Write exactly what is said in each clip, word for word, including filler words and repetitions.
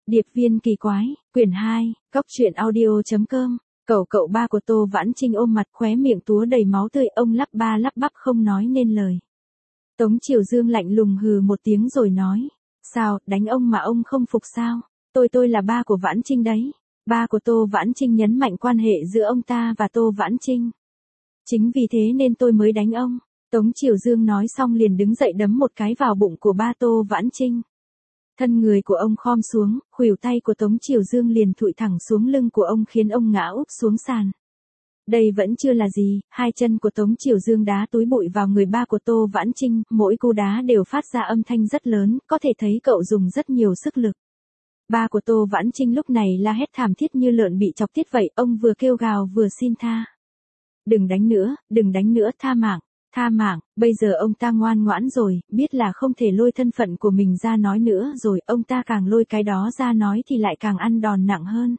Điệp viên kỳ quái, quyển hai, cóc truyện audio.com, cậu cậu ba của Tô Vãn Trinh ôm mặt khóe miệng túa đầy máu tươi, ông lắp ba lắp bắp không nói nên lời. Tống Triều Dương lạnh lùng hừ một tiếng rồi nói, sao, đánh ông mà ông không phục sao, tôi tôi là ba của Vãn Trinh đấy. Ba của Tô Vãn Trinh nhấn mạnh quan hệ giữa ông ta và Tô Vãn Trinh. Chính vì thế nên tôi mới đánh ông. Tống Triều Dương nói xong liền đứng dậy đấm một cái vào bụng của ba Tô Vãn Trinh. Thân người của ông khom xuống, khuỷu tay của Tống Triều Dương liền thụi thẳng xuống lưng của ông khiến ông ngã úp xuống sàn. Đây vẫn chưa là gì, hai chân của Tống Triều Dương đá túi bụi vào người ba của Tô Vãn Trinh, mỗi cú đá đều phát ra âm thanh rất lớn, có thể thấy cậu dùng rất nhiều sức lực. Ba của Tô Vãn Trinh lúc này la hét thảm thiết như lợn bị chọc tiết vậy, ông vừa kêu gào vừa xin tha. Đừng đánh nữa, đừng đánh nữa, tha mạng, tha mạng, bây giờ ông ta ngoan ngoãn rồi, biết là không thể lôi thân phận của mình ra nói nữa rồi, ông ta càng lôi cái đó ra nói thì lại càng ăn đòn nặng hơn.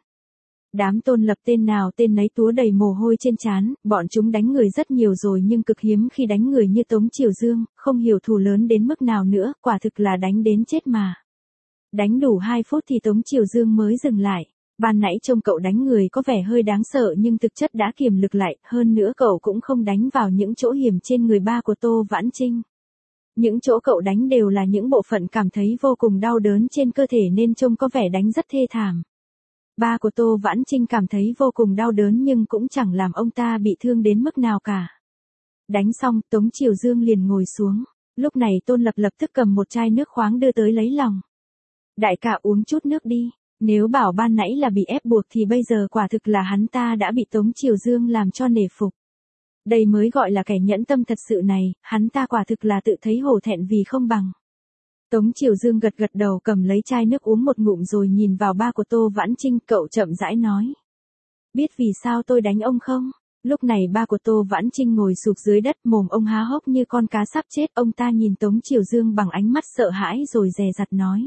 Đám Tôn Lập tên nào tên nấy túa đầy mồ hôi trên trán, bọn chúng đánh người rất nhiều rồi nhưng cực hiếm khi đánh người như Tống Triều Dương, không hiểu thù lớn đến mức nào nữa, quả thực là đánh đến chết mà. Đánh đủ hai phút thì Tống Triều Dương mới dừng lại. Ban nãy trông cậu đánh người có vẻ hơi đáng sợ nhưng thực chất đã kiềm lực lại, hơn nữa cậu cũng không đánh vào những chỗ hiểm trên người ba của Tô Vãn Trinh. Những chỗ cậu đánh đều là những bộ phận cảm thấy vô cùng đau đớn trên cơ thể nên trông có vẻ đánh rất thê thảm. Ba của Tô Vãn Trinh cảm thấy vô cùng đau đớn nhưng cũng chẳng làm ông ta bị thương đến mức nào cả. Đánh xong, Tống Triều Dương liền ngồi xuống. Lúc này Tôn Lập lập tức cầm một chai nước khoáng đưa tới lấy lòng. Đại ca uống chút nước đi. Nếu bảo ban nãy là bị ép buộc thì bây giờ quả thực là hắn ta đã bị Tống Triều Dương làm cho nể phục. Đây mới gọi là kẻ nhẫn tâm thật sự này, hắn ta quả thực là tự thấy hổ thẹn vì không bằng. Tống Triều Dương gật gật đầu cầm lấy chai nước uống một ngụm rồi nhìn vào ba của Tô Vãn Trinh, cậu chậm rãi nói. Biết vì sao tôi đánh ông không? Lúc này ba của Tô Vãn Trinh ngồi sụp dưới đất, mồm ông há hốc như con cá sắp chết, ông ta nhìn Tống Triều Dương bằng ánh mắt sợ hãi rồi dè dặt nói.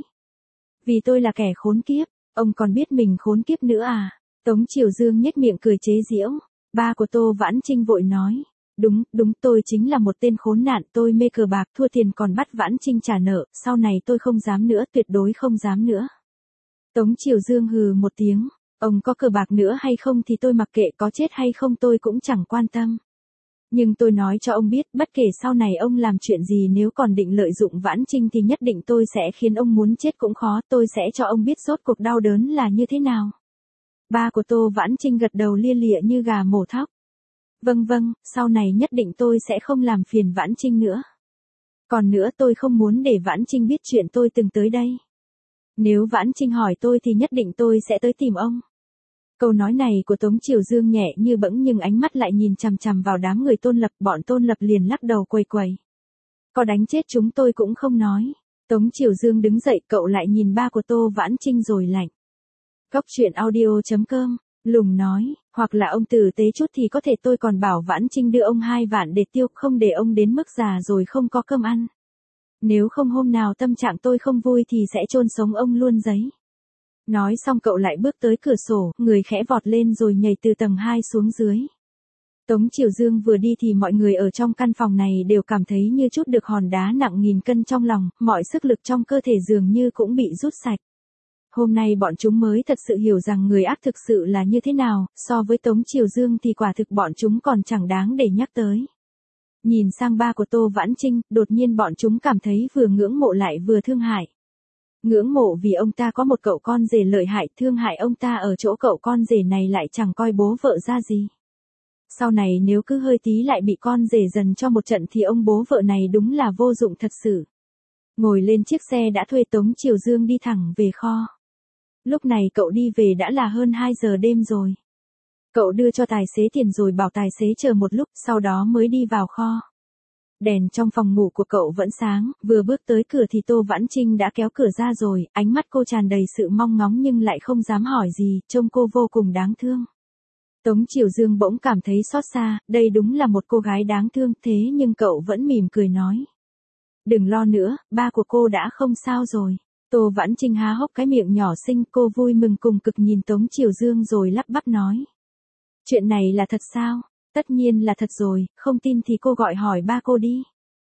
Vì tôi là kẻ khốn kiếp. Ông còn biết mình khốn kiếp nữa à? Tống Triều Dương nhếch miệng cười chế giễu. Ba của Tô Vãn Trinh vội nói. Đúng, đúng, tôi chính là một tên khốn nạn, tôi mê cờ bạc, thua tiền còn bắt Vãn Trinh trả nợ, sau này tôi không dám nữa, tuyệt đối không dám nữa. Tống Triều Dương hừ một tiếng. Ông có cờ bạc nữa hay không thì tôi mặc kệ, có chết hay không tôi cũng chẳng quan tâm. Nhưng tôi nói cho ông biết, bất kể sau này ông làm chuyện gì nếu còn định lợi dụng Vãn Trinh thì nhất định tôi sẽ khiến ông muốn chết cũng khó, tôi sẽ cho ông biết rốt cuộc đau đớn là như thế nào. Ba của Tô Vãn Trinh gật đầu lia lịa như gà mổ thóc. Vâng vâng, sau này nhất định tôi sẽ không làm phiền Vãn Trinh nữa. Còn nữa tôi không muốn để Vãn Trinh biết chuyện tôi từng tới đây. Nếu Vãn Trinh hỏi tôi thì nhất định tôi sẽ tới tìm ông. Câu nói này của Tống Triều Dương nhẹ như bẫng nhưng ánh mắt lại nhìn chằm chằm vào đám người Tôn Lập, bọn Tôn Lập liền lắc đầu quầy quầy. Có đánh chết chúng tôi cũng không nói. Tống Triều Dương đứng dậy, cậu lại nhìn ba của Tô Vãn Trinh rồi lạnh. Cóc truyện audio.com, Lùng nói, hoặc là ông tử tế chút thì có thể tôi còn bảo Vãn Trinh đưa ông hai vạn để tiêu, không để ông đến mức già rồi không có cơm ăn. Nếu không hôm nào tâm trạng tôi không vui thì sẽ chôn sống ông luôn giấy. Nói xong cậu lại bước tới cửa sổ, người khẽ vọt lên rồi nhảy từ tầng hai xuống dưới. Tống Triều Dương vừa đi thì mọi người ở trong căn phòng này đều cảm thấy như chút được hòn đá nặng nghìn cân trong lòng, mọi sức lực trong cơ thể dường như cũng bị rút sạch. Hôm nay bọn chúng mới thật sự hiểu rằng người ác thực sự là như thế nào, so với Tống Triều Dương thì quả thực bọn chúng còn chẳng đáng để nhắc tới. Nhìn sang ba của Tô Vãn Trinh, đột nhiên bọn chúng cảm thấy vừa ngưỡng mộ lại vừa thương hại. Ngưỡng mộ vì ông ta có một cậu con rể lợi hại, thương hại ông ta ở chỗ cậu con rể này lại chẳng coi bố vợ ra gì. Sau này nếu cứ hơi tí lại bị con rể dần cho một trận thì ông bố vợ này đúng là vô dụng thật sự. Ngồi lên chiếc xe đã thuê, Tống Triều Dương đi thẳng về kho. Lúc này cậu đi về đã là hơn hai giờ đêm rồi. Cậu đưa cho tài xế tiền rồi bảo tài xế chờ một lúc, sau đó mới đi vào kho. Đèn trong phòng ngủ của cậu vẫn sáng, vừa bước tới cửa thì Tô Vãn Trinh đã kéo cửa ra rồi, ánh mắt cô tràn đầy sự mong ngóng nhưng lại không dám hỏi gì, trông cô vô cùng đáng thương. Tống Triều Dương bỗng cảm thấy xót xa, đây đúng là một cô gái đáng thương, thế nhưng cậu vẫn mỉm cười nói. Đừng lo nữa, ba của cô đã không sao rồi. Tô Vãn Trinh há hốc cái miệng nhỏ xinh, cô vui mừng cùng cực nhìn Tống Triều Dương rồi lắp bắp nói. Chuyện này là thật sao? Tất nhiên là thật rồi, không tin thì cô gọi hỏi ba cô đi.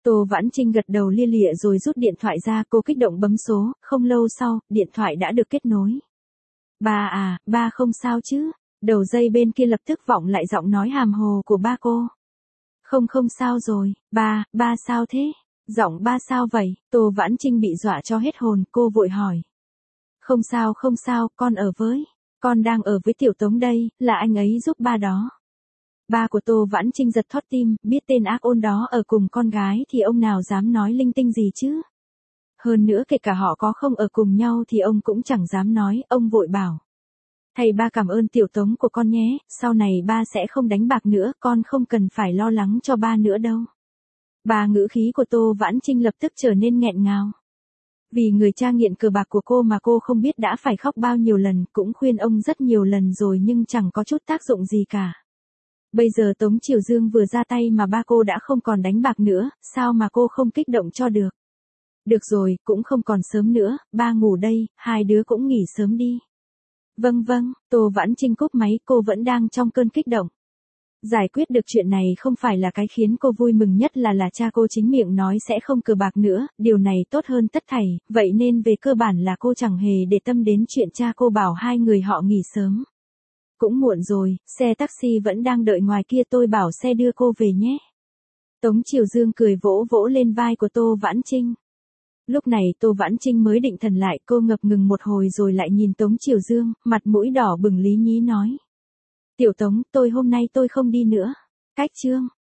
Tô Vãn Trinh gật đầu lia lịa rồi rút điện thoại ra, cô kích động bấm số, không lâu sau, điện thoại đã được kết nối. Ba à, ba không sao chứ? Đầu dây bên kia lập tức vọng lại giọng nói hàm hồ của ba cô. Không không sao rồi, ba, ba sao thế? Giọng ba sao vậy? Tô Vãn Trinh bị dọa cho hết hồn, cô vội hỏi. Không sao không sao, con ở với, con đang ở với Tiểu Tống đây, là anh ấy giúp ba đó. Ba của Tô Vãn Trinh giật thót tim, biết tên ác ôn đó ở cùng con gái thì ông nào dám nói linh tinh gì chứ. Hơn nữa kể cả họ có không ở cùng nhau thì ông cũng chẳng dám nói, ông vội bảo. Thầy ba cảm ơn Tiểu Tống của con nhé, sau này ba sẽ không đánh bạc nữa, con không cần phải lo lắng cho ba nữa đâu. Ba, ngữ khí của Tô Vãn Trinh lập tức trở nên nghẹn ngào. Vì người cha nghiện cờ bạc của cô mà cô không biết đã phải khóc bao nhiêu lần, cũng khuyên ông rất nhiều lần rồi nhưng chẳng có chút tác dụng gì cả. Bây giờ Tống Triều Dương vừa ra tay mà ba cô đã không còn đánh bạc nữa, sao mà cô không kích động cho được. Được rồi, cũng không còn sớm nữa, ba ngủ đây, hai đứa cũng nghỉ sớm đi. Vâng vâng, Tô Vãn Trinh cúp máy, cô vẫn đang trong cơn kích động. Giải quyết được chuyện này không phải là cái khiến cô vui mừng nhất là là cha cô chính miệng nói sẽ không cờ bạc nữa, điều này tốt hơn tất thảy, vậy nên về cơ bản là cô chẳng hề để tâm đến chuyện cha cô bảo hai người họ nghỉ sớm. Cũng muộn rồi, xe taxi vẫn đang đợi ngoài kia, tôi bảo xe đưa cô về nhé. Tống Triều Dương cười vỗ vỗ lên vai của Tô Vãn Trinh. Lúc này Tô Vãn Trinh mới định thần lại, cô ngập ngừng một hồi rồi lại nhìn Tống Triều Dương, mặt mũi đỏ bừng lý nhí nói. Tiểu Tống, tôi hôm nay tôi không đi nữa. Cách chương.